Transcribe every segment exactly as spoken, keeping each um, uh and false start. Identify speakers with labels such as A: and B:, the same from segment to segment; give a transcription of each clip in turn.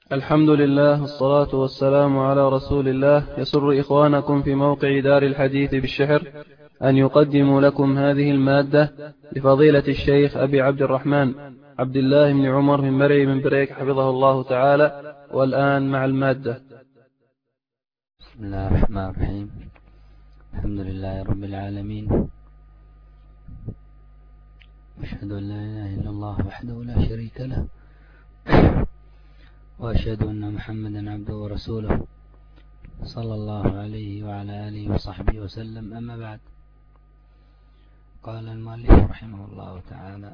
A: الحمد لله والصلاة والسلام على رسول الله. يسر إخوانكم في موقع دار الحديث بالشحر أن يقدموا لكم هذه المادة لفضيلة الشيخ أبي عبد الرحمن عبد الله بن عمر من مرعي من بريك حفظه الله تعالى. والآن مع المادة.
B: بسم الله الرحمن الرحيم. الحمد لله رب العالمين، وأشهد أن لا إله إلا الله وحده لا شريك له، وأشهد أن محمدا عبده ورسوله صلى الله عليه وعلى آله وصحبه وسلم. أما بعد، قال المؤلف رحمه الله تعالى: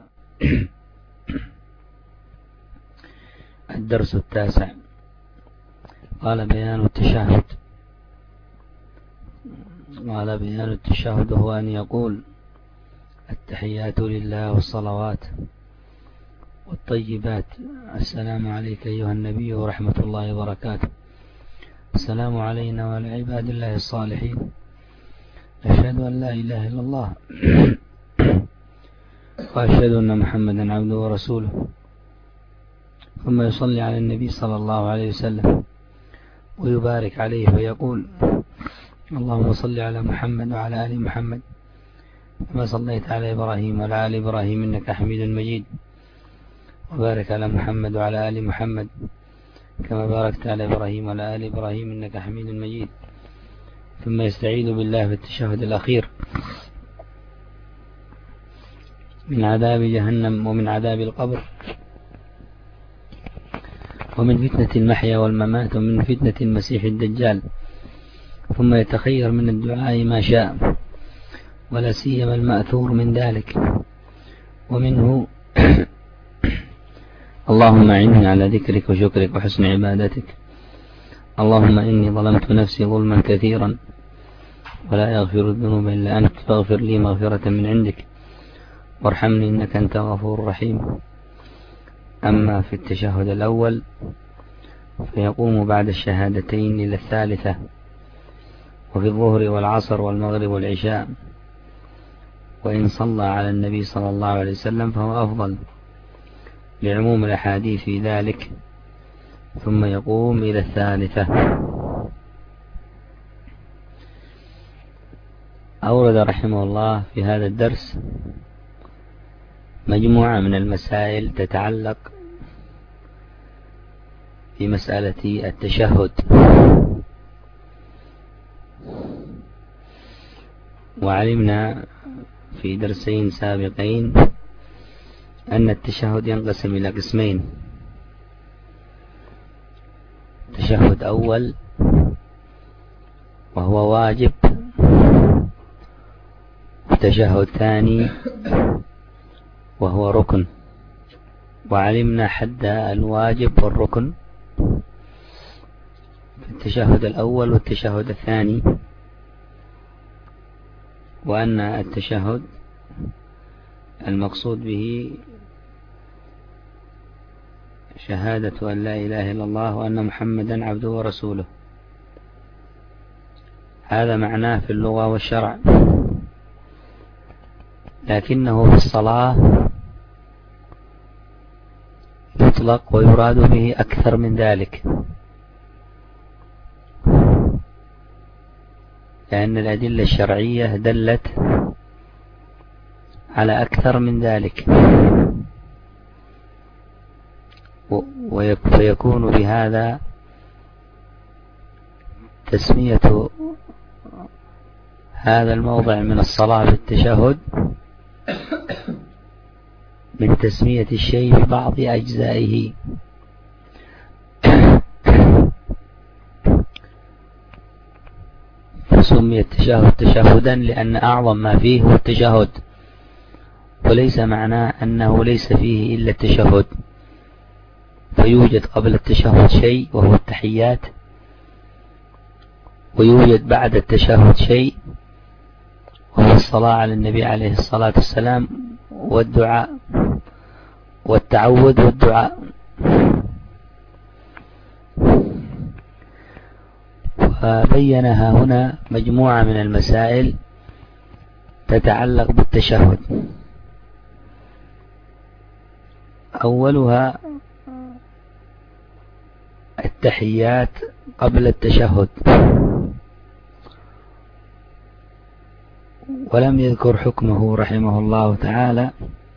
B: الدرس التاسع. قال: بيان التشهد. قال: بيان التشهد هو أن يقول: التحيات لله والصلوات والطيبات، السلام عليك أيها النبي ورحمة الله وبركاته، السلام علينا وعلى عباد الله الصالحين، أشهد أن لا إله إلا الله وأشهد أن محمدا عبده ورسوله. ثم يصلي على النبي صلى الله عليه وسلم ويبارك عليه ويقول: اللهم صل على محمد وعلى آل محمد كما صليت على إبراهيم وعلى آل إبراهيم إنك حميد مجيد، وبارك على محمد وعلى آل محمد كما باركت على إبراهيم وعلى آل إبراهيم إنك حميد مجيد. ثم يستعيذ بالله في التشهد الأخير من عذاب جهنم ومن عذاب القبر ومن فتنة المحيا والممات ومن فتنة المسيح الدجال. ثم يتخير من الدعاء ما شاء، ولا سيما المأثور من ذلك، ومنه: اللهم أعني على ذكرك وشكرك وحسن عبادتك، اللهم إني ظلمت نفسي ظلما كثيرا ولا يغفر الذنوب إلا أنت، فاغفر لي مغفرة من عندك وارحمني إنك أنت الغفور الرحيم. أما في التشهد الأول فيقوم بعد الشهادتين إلى الثالثة، وفي الظهر والعصر والمغرب والعشاء، وإن صلى على النبي صلى الله عليه وسلم فهو أفضل لعموم الأحاديث في ذلك. ثم يقوم إلى الثالثة. أورد رحمه الله في هذا الدرس مجموعة من المسائل تتعلق بمسألة التشهد. وعلمنا في درسين سابقين أن التشهد ينقسم إلى قسمين: تشهد أول وهو واجب، وتشهد ثاني وهو ركن. وعلمنا حد الواجب والركن في التشهد الأول والتشهد الثاني، وأن التشهد المقصود به شهادة أن لا إله إلا الله وأن محمدا عبده ورسوله. هذا معناه في اللغة والشرع، لكنه في الصلاة يطلق ويراد به أكثر من ذلك، لأن الأدلة الشرعية دلت على أكثر من ذلك، ويكون بهذا تسمية هذا الموضع من الصلاة بالتشهد من تسمية الشيء ببعض أجزائه. فسمي التشهد تشهدا لأن أعظم ما فيه هو التشهد، وليس معناه أنه ليس فيه إلا التشهد، فيوجد قبل التشهد شيء وهو التحيات، ويوجد بعد التشهد شيء وهو الصلاة على النبي عليه الصلاة والسلام والدعاء والتعوذ والدعاء. وبينها هنا مجموعة من المسائل تتعلق بالتشهد. أولها التحيات قبل التشهد، ولم يذكر حكمه رحمه الله تعالى،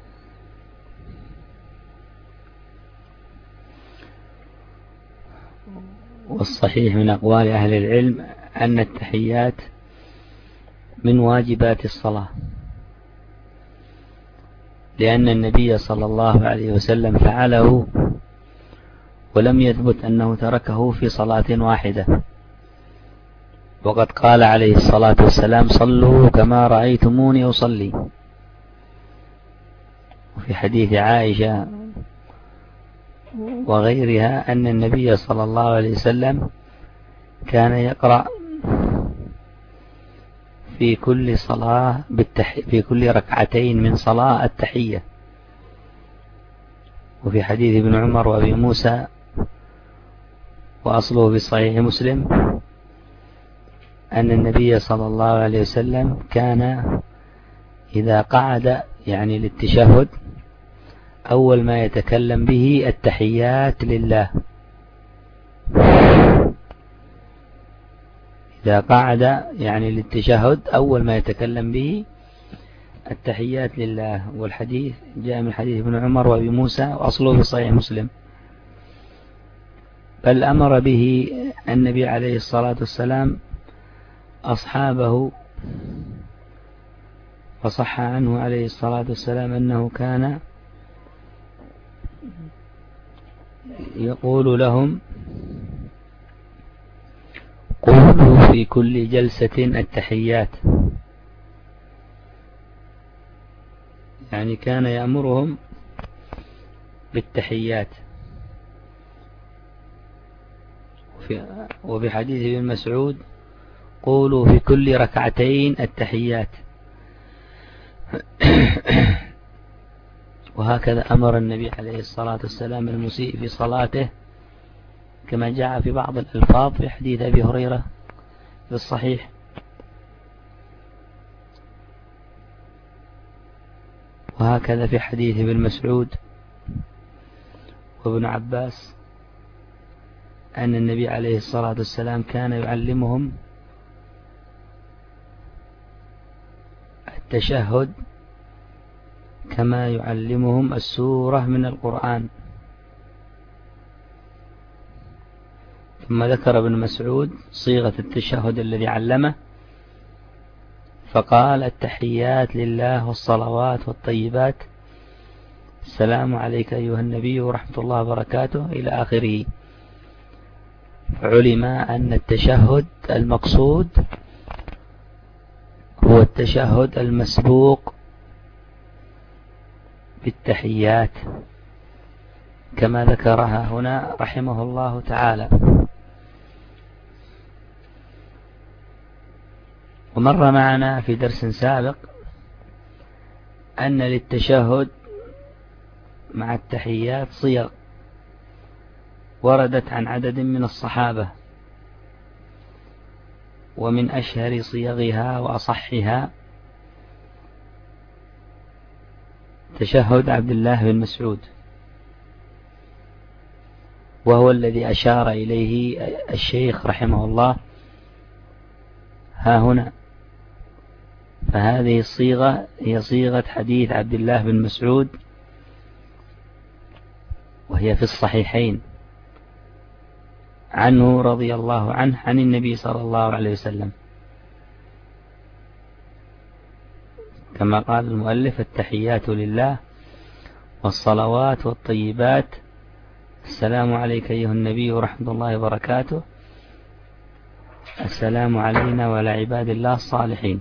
B: والصحيح من أقوال أهل العلم أن التحيات من واجبات الصلاة، لأن النبي صلى الله عليه وسلم فعله، ولم يثبت أنه تركه في صلاة واحدة، وقد قال عليه الصلاة والسلام: صلوا كما رأيتموني أصلي. وفي حديث عائشة وغيرها أن النبي صلى الله عليه وسلم كان يقرأ في كل صلاة بالتح... في كل ركعتين من صلاة التحية. وفي حديث ابن عمر وأبي موسى وأصله في صحيح مسلم أن النبي صلى الله عليه وسلم كان إذا قعد يعني للتشهد أول ما يتكلم به التحيات لله. إذا قعد يعني للتشهد أول ما يتكلم به التحيات لله. والحديث جاء من حديث ابن عمر وأبي موسى وأصله في صحيح مسلم. بل أمر به النبي عليه الصلاة والسلام أصحابه، وصح عنه عليه الصلاة والسلام أنه كان يقول لهم: قولوا في كل جلسة التحيات. يعني كان يأمرهم بالتحيات. وفي حديث ابن مسعود: قولوا في كل ركعتين التحيات. وهكذا أمر النبي عليه الصلاة والسلام المسيء في صلاته، كما جاء في بعض الألفاظ في حديث أبي هريرة في الصحيح. وهكذا في حديث ابن مسعود وابن عباس أن النبي عليه الصلاة والسلام كان يعلمهم التشهد كما يعلمهم السورة من القرآن. ثم ذكر ابن مسعود صيغة التشهد الذي علمه، فقال: التحيات لله والصلوات والطيبات، السلام عليك أيها النبي ورحمة الله وبركاته، إلى آخره. علم أن التشهد المقصود هو التشهد المسبوق بالتحيات، كما ذكرها هنا رحمه الله تعالى. ومر معنا في درس سابق أن للتشهد مع التحيات صيغ وردت عن عدد من الصحابة، ومن أشهر صيغها وأصحها تشهد عبد الله بن مسعود، وهو الذي أشار إليه الشيخ رحمه الله ها هنا. فهذه الصيغة هي صيغة حديث عبد الله بن مسعود، وهي في الصحيحين عنه رضي الله عنه عن النبي صلى الله عليه وسلم، كما قال المؤلف: التحيات لله والصلوات والطيبات، السلام عليك أيها النبي ورحمة الله وبركاته، السلام علينا وعلى عباد الله الصالحين.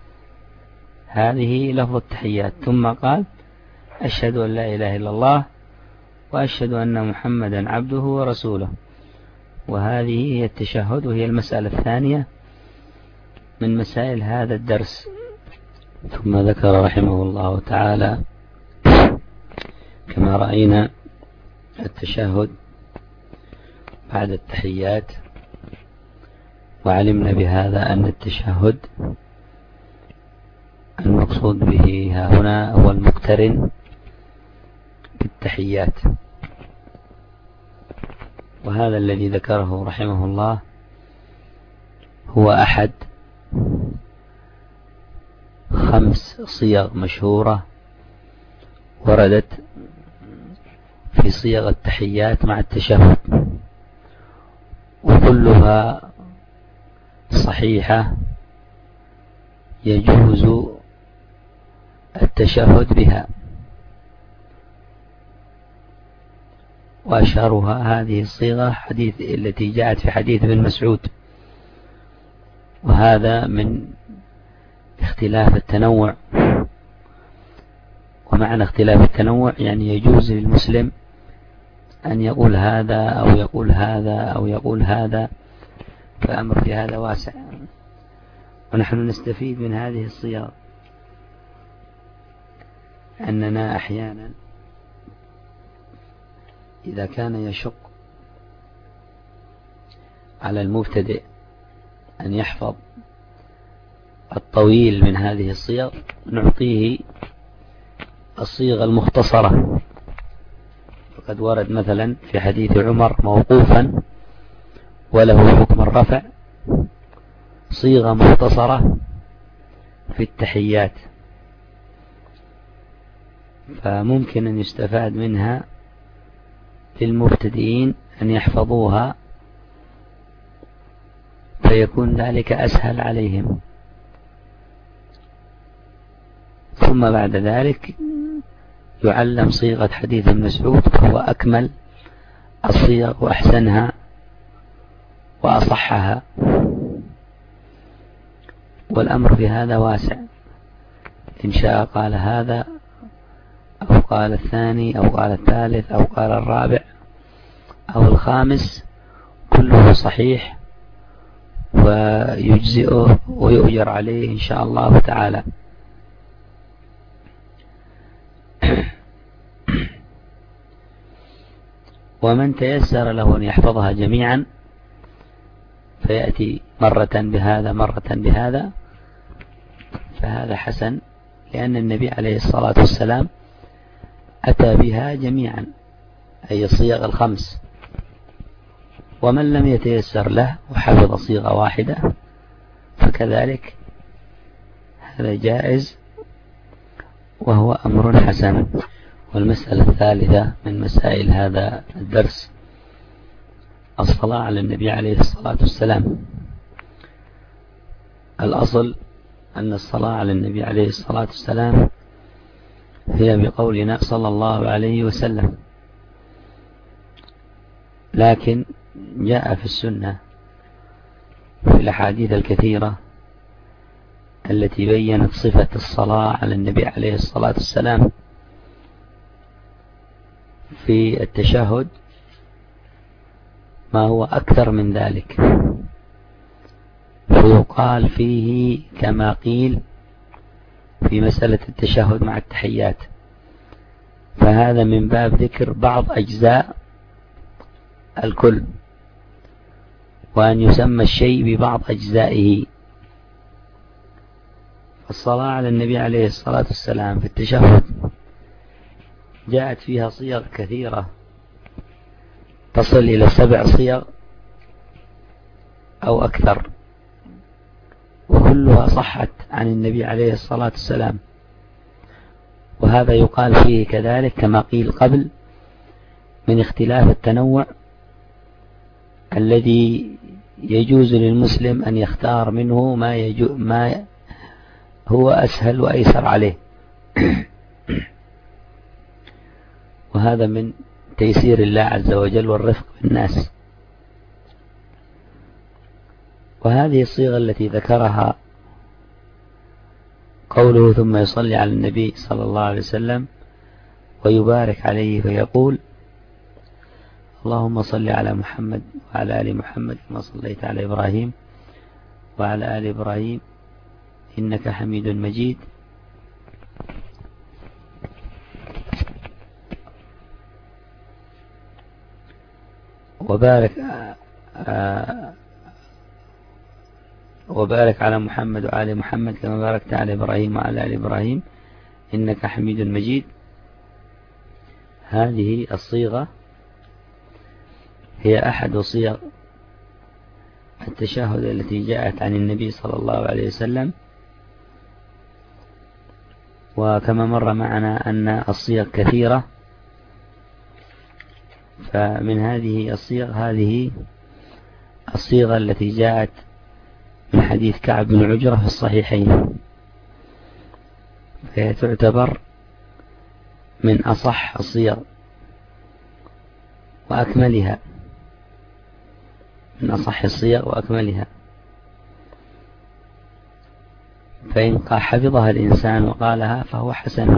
B: هذه لفظ التحيات. ثم قال: أشهد أن لا إله إلا الله وأشهد أن محمدا عبده ورسوله. وهذه هي التشهد، وهي المسألة الثانية من مسائل هذا الدرس. ثم ذكر رحمه الله تعالى كما رأينا التشهد بعد التحيات، وعلمنا بهذا أن التشهد المقصود به ها هنا هو المقترن بالتحيات. وهذا الذي ذكره رحمه الله هو أحد خمس صيغ مشهورة وردت في صيغ التحيات مع التشهد، وكلها صحيحة يجوز التشهد بها، وأشهرها هذه الصيغة حديث التي جاءت في حديث ابن مسعود. وهذا من اختلاف التنوع، ومعنى اختلاف التنوع يعني يجوز للمسلم أن يقول هذا أو يقول هذا أو يقول هذا، فالأمر في هذا واسع. ونحن نستفيد من هذه الصيغ أننا أحيانا إذا كان يشق على المبتدئ أن يحفظ الطويل من هذه الصيغ نعطيه الصيغة المختصرة. فقد ورد مثلا في حديث عمر موقوفا وله حكم الرفع صيغة مختصرة في التحيات، فممكن أن يستفاد منها للمبتدئين أن يحفظوها فيكون ذلك أسهل عليهم. ثم بعد ذلك يعلم صيغة حديث ابن مسعود، فهو أكمل الصيغ وأحسنها وأصحها، والأمر في هذا واسع. إن شاء قال هذا أو قال الثاني أو قال الثالث أو قال الرابع أو الخامس، كله صحيح ويجزئه ويؤجر عليه إن شاء الله تعالى. ومن تيسر له أن يحفظها جميعا فيأتي مرة بهذا مرة بهذا فهذا حسن، لأن النبي عليه الصلاة والسلام أتى بها جميعا أي الصيغ الخمس. ومن لم يتيسر له وحفظ صيغة واحدة فكذلك هذا جائز وهو أمر حسن. والمسألة الثالثة من مسائل هذا الدرس الصلاة على النبي عليه الصلاة والسلام. الأصل أن الصلاة على النبي عليه الصلاة والسلام هي بقولنا صلى الله عليه وسلم، لكن جاء في السنة في الأحاديث الكثيرة التي بيّنت صفة الصلاة على النبي عليه الصلاة والسلام في التشهد ما هو أكثر من ذلك، ويقال فيه كما قيل في مسألة التشهد مع التحيات. فهذا من باب ذكر بعض أجزاء الكل، وأن يسمى الشيء ببعض أجزائه. الصلاة على النبي عليه الصلاة والسلام في التشهد جاءت فيها صيغ كثيرة تصل إلى سبع صيغ أو أكثر، وكلها صحت عن النبي عليه الصلاة والسلام. وهذا يقال فيه كذلك كما قيل قبل من اختلاف التنوع الذي يجوز للمسلم أن يختار منه ما, يجو ما هو أسهل وأيسر عليه. وهذا من تيسير الله عز وجل والرفق بالناس. وهذه الصيغة التي ذكرها قوله ثم يصلي على النبي صلى الله عليه وسلم ويبارك عليه فيقول اللهم صل على محمد وعلى آل محمد كما صليت على إبراهيم وعلى آل إبراهيم إنك حميد مجيد. وبارك وبارك على محمد وعلى محمد كما باركت على إبراهيم وعلى آل إبراهيم إنك حميد مجيد. هذه الصيغة هي أحد صيغ التشهد التي جاءت عن النبي صلى الله عليه وسلم. وكما مر معنا أن الصيغ كثيرة، فمن هذه الصيغ هذه الصيغة التي جاءت من حديث كعب بن عجرة في الصحيحين، فهي تعتبر من أصح الصيغ وأكملها، من أصح الصيغ وأكملها. فإن حفظها الإنسان وقالها فهو حسن،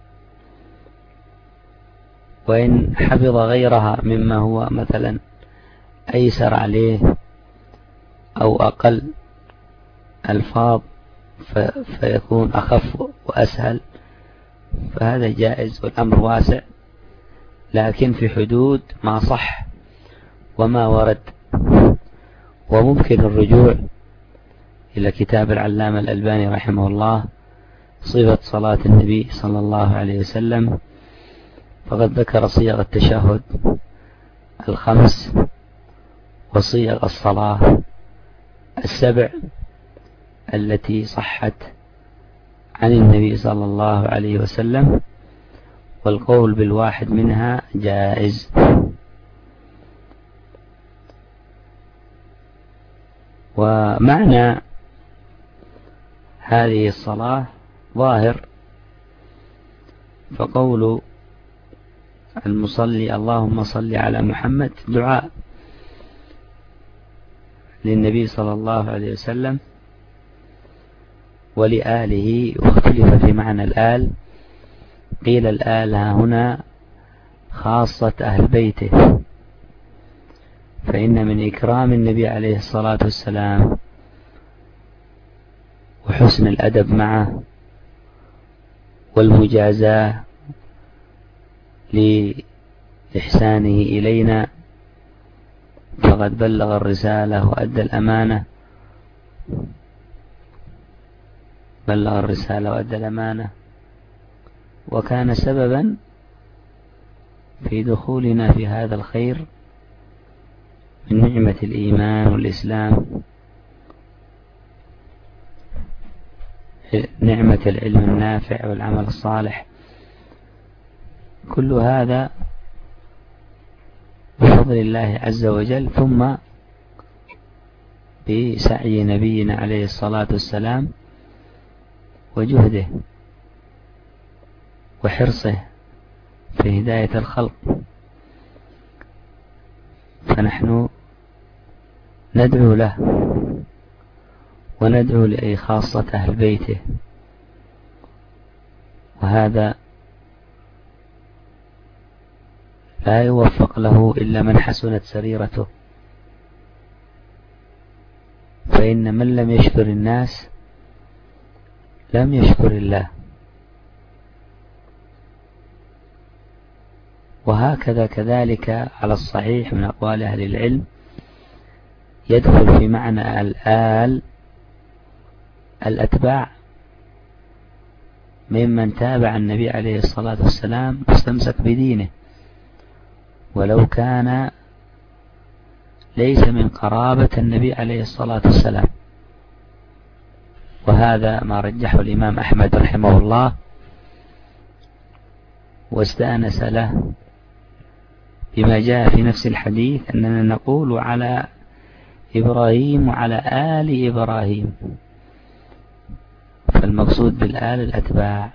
B: وإن حفظ غيرها مما هو مثلا أيسر عليه أو أقل ألفاظ فيكون أخف وأسهل فهذا جائز، والأمر واسع، لكن في حدود ما صح وما ورد. وممكن الرجوع إلى كتاب العلامة الألباني رحمه الله صفة صلاة النبي صلى الله عليه وسلم، فقد ذكر صيغ التشهد الخمس وصيغ الصلاة السبع التي صحت عن النبي صلى الله عليه وسلم، والقول بالواحد منها جائز. ومعنى هذه الصلاة ظاهر، فقول المصلي اللهم صل على محمد دعاء للنبي صلى الله عليه وسلم ولآله. واختلف في معنى الآل، قيل الآل هنا خاصة أهل بيته، فإن من إكرام النبي عليه الصلاة والسلام وحسن الأدب معه والمجازاة لإحسانه إلينا فقد بلغ الرسالة وأدى الأمانة بلغ الرسالة وأدى الأمانة وكان سببا في دخولنا في هذا الخير من نعمة الإيمان والإسلام، نعمة العلم النافع والعمل الصالح. كل هذا بفضل الله عز وجل، ثم بسعي نبينا عليه الصلاة والسلام وجهده وحرصه في هداية الخلق. فنحن ندعو له وندعو لأي خاصة أهل بيته، وهذا لا يوفق له إلا من حسنت سريرته، فإن من لم يشكر الناس لم يشكر الله. وهكذا كذلك على الصحيح من أقوال أهل العلم يدخل في معنى الآل الأتباع ممن تابع النبي عليه الصلاة والسلام واستمسك بدينه، ولو كان ليس من قرابة النبي عليه الصلاة والسلام. وهذا ما رجحه الإمام أحمد رحمه الله واستأنس له بما جاء في نفس الحديث أننا نقول على إبراهيم وعلى آل إبراهيم، فالمقصود بالآل الأتباع.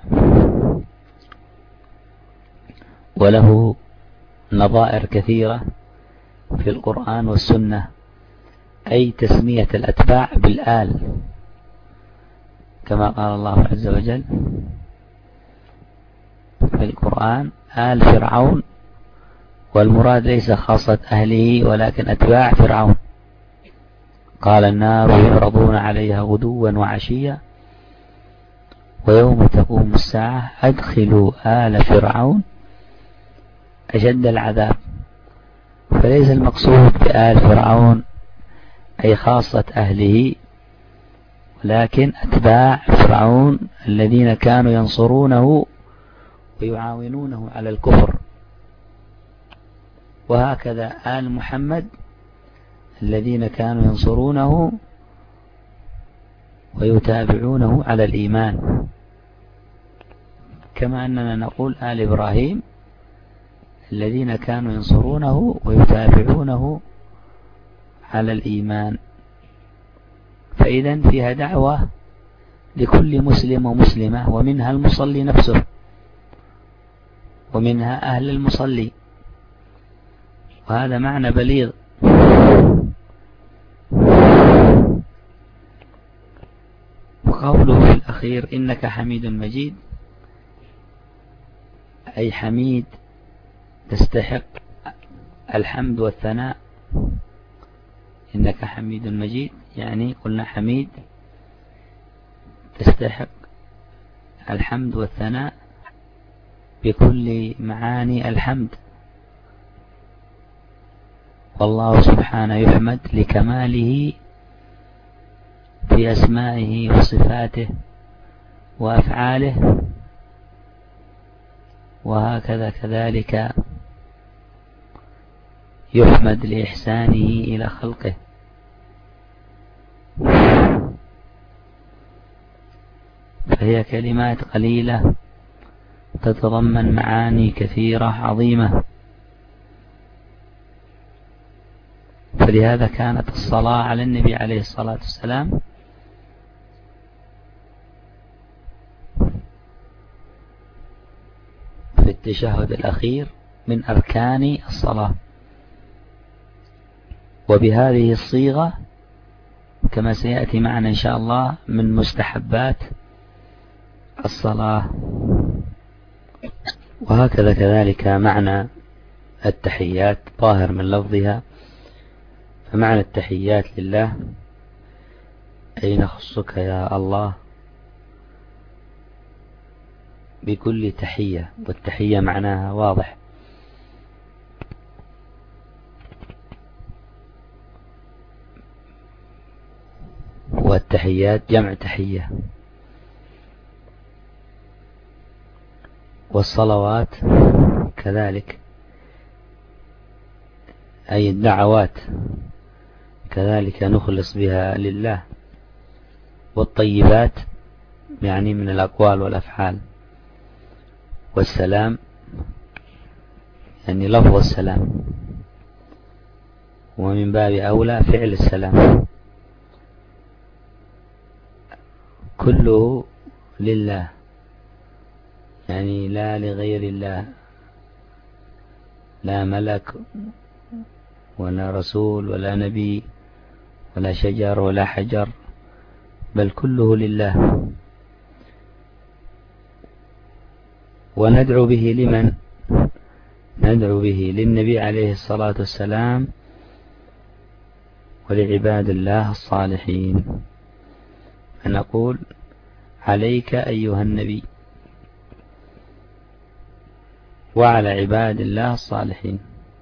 B: وله نظائر كثيرة في القرآن والسنة، أي تسمية الأتباع بالآل، كما قال الله عز وجل في القرآن آل فرعون، والمراد ليس خاصة أهله ولكن أتباع فرعون. قال النار يعرضون عليها غدوا وعشيا ويوم تقوم الساعة أدخلوا آل فرعون أشد العذاب. فليس المقصود بآل فرعون أي خاصة أهله، ولكن أتباع فرعون الذين كانوا ينصرونه ويعاونونه على الكفر. وهكذا آل محمد الذين كانوا ينصرونه ويتابعونه على الإيمان، كما أننا نقول آل إبراهيم الذين كانوا ينصرونه ويتابعونه على الإيمان. فإذا فيها دعوة لكل مسلم ومسلمة، ومنها المصلي نفسه، ومنها أهل المصلي، وهذا معنى بليغ. وقوله في الأخير إنك حميد مجيد، أي حميد تستحق الحمد والثناء. إنك حميد مجيد يعني قلنا حميد تستحق الحمد والثناء بكل معاني الحمد، والله سبحانه يحمد لكماله في أسمائه وصفاته وأفعاله، وهكذا كذلك يحمد لإحسانه إلى خلقه. فهي كلمات قليلة تتضمن معاني كثيرة عظيمة، فلهذا كانت الصلاة على النبي عليه الصلاة والسلام في التشهد الأخير من أركان الصلاة، وبهذه الصيغة كما سيأتي معنا إن شاء الله من مستحبات الصلاة. وهكذا كذلك معنى التحيات ظاهر من لفظها، فمعنى التحيات لله أي نخصك يا الله بكل تحية، والتحية معناها واضح، والتحيات جمع تحية. والصلوات كذلك أي الدعوات كذلك نخلص بها لله. والطيبات يعني من الأقوال والأفعال. والسلام يعني لفظ السلام، ومن باب أولى فعل السلام، كله لله يعني لا لغير الله، لا ملك ولا رسول ولا نبي ولا شجر ولا حجر، بل كله لله. وندعو به لمن؟ ندعو به للنبي عليه الصلاة والسلام ولعباد الله الصالحين، فنقول عليك أيها النبي وعلى عباد الله الصالحين.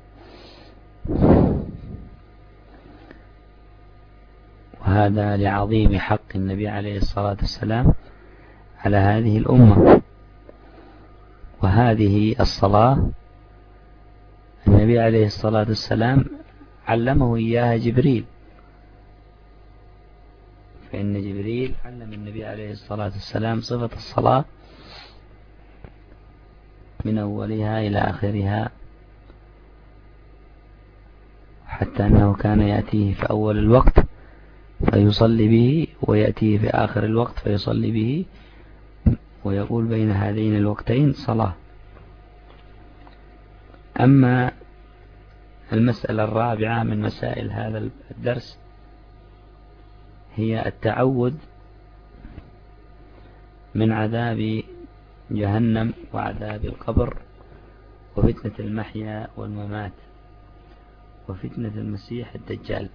B: وهذا لعظيم حق النبي عليه الصلاة والسلام على هذه الأمة. وهذه الصلاة النبي عليه الصلاة والسلام علمه إياها جبريل، فإن جبريل علم النبي عليه الصلاة والسلام صفة الصلاة من أولها إلى آخرها، حتى أنه كان يأتيه في أول الوقت فيصلي به، ويأتيه في آخر الوقت فيصلي به، ويقول بين هذين الوقتين صلاة. أما المسألة الرابعة من مسائل هذا الدرس هي التعوذ من عذاب جهنم وعذاب القبر وفتنة المحيا والممات وفتنة المسيح الدجال.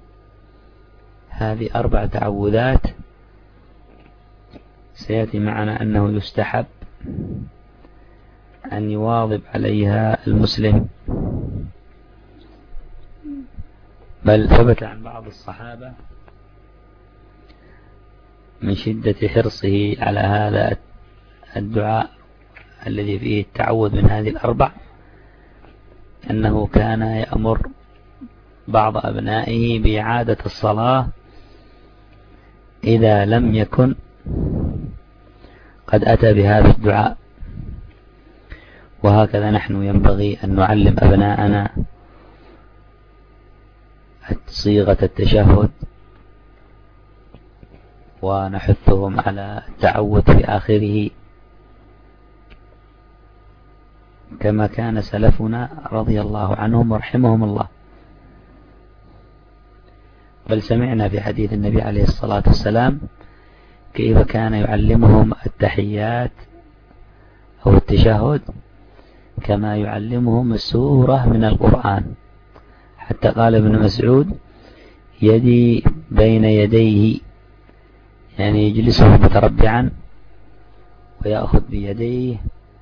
B: هذه أربع تعوذات سيأتي معنا أنه يستحب أن يواظب عليها المسلم، بل ثبت عن بعض الصحابة من شدة حرصه على هذا الدعاء الذي فيه التعوذ من هذه الأربع أنه كان يأمر بعض أبنائه بإعادة الصلاة إذا لم يكن قد أتى بهذا الدعاء. وهكذا نحن ينبغي أن نعلم أبناءنا صيغة التشهد، ونحثهم على التعوذ في آخره كما كان سلفنا رضي الله عنهم ورحمهم الله. بل سمعنا في حديث النبي عليه الصلاة والسلام كيف كان يعلمهم التحيات أو التشهد كما يعلمهم السورة من القرآن، حتى قال ابن مسعود: يدي بين يديه، يعني يجلسه متربعا ويأخذ بيديه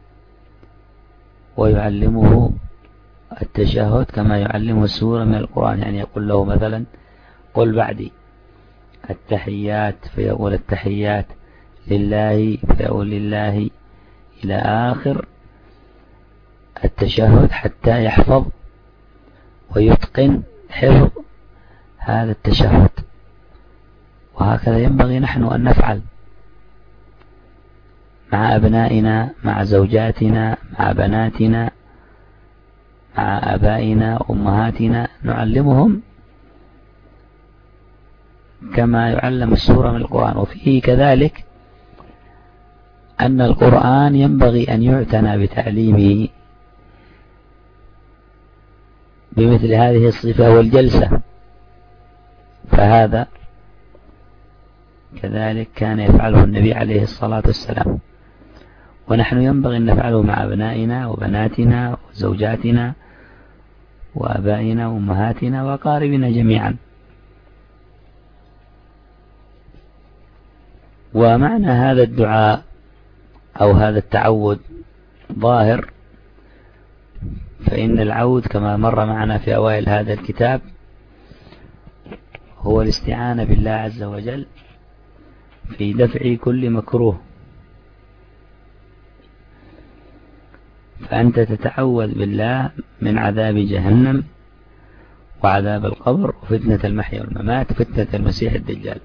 B: ويعلمه التشهد كما يعلمه السورة من القرآن. يعني يقول له مثلا: قل بعدي التحيات، فيقول التحيات لله، فيقول لله إلى آخر التشهد حتى يحفظ ويتقن حفظ هذا التشهد. وهكذا ينبغي نحن أن نفعل مع أبنائنا، مع زوجاتنا، مع بناتنا، مع آبائنا وأمهاتنا، نعلمهم كما يعلم السورة من القرآن. وفيه كذلك أن القرآن ينبغي أن يعتنى بتعليمه بمثل هذه الصفة والجلسة، فهذا كذلك كان يفعله النبي عليه الصلاة والسلام، ونحن ينبغي أن نفعله مع أبنائنا وبناتنا وزوجاتنا وآبائنا وأمهاتنا وأقاربنا جميعا. ومعنى هذا الدعاء أو هذا التعوذ ظاهر، فإن العود كما مر معنا في أوائل هذا الكتاب هو الاستعانة بالله عز وجل في دفع كل مكروه. فأنت تتعوذ بالله من عذاب جهنم وعذاب القبر وفتنة المحيا والممات وفتنة المسيح الدجال،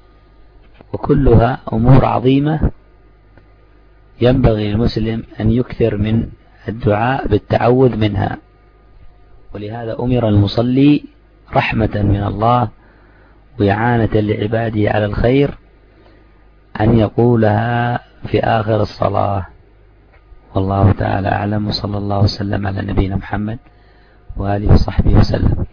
B: وكلها أمور عظيمة ينبغي للمسلم أن يكثر من الدعاء بالتعوذ منها. ولهذا أمر المصلي رحمة من الله وإعانة لعباده على الخير أن يقولها في آخر الصلاة. والله تعالى أعلم، وصلى الله وسلم على نبينا محمد وآله وصحبه وسلم.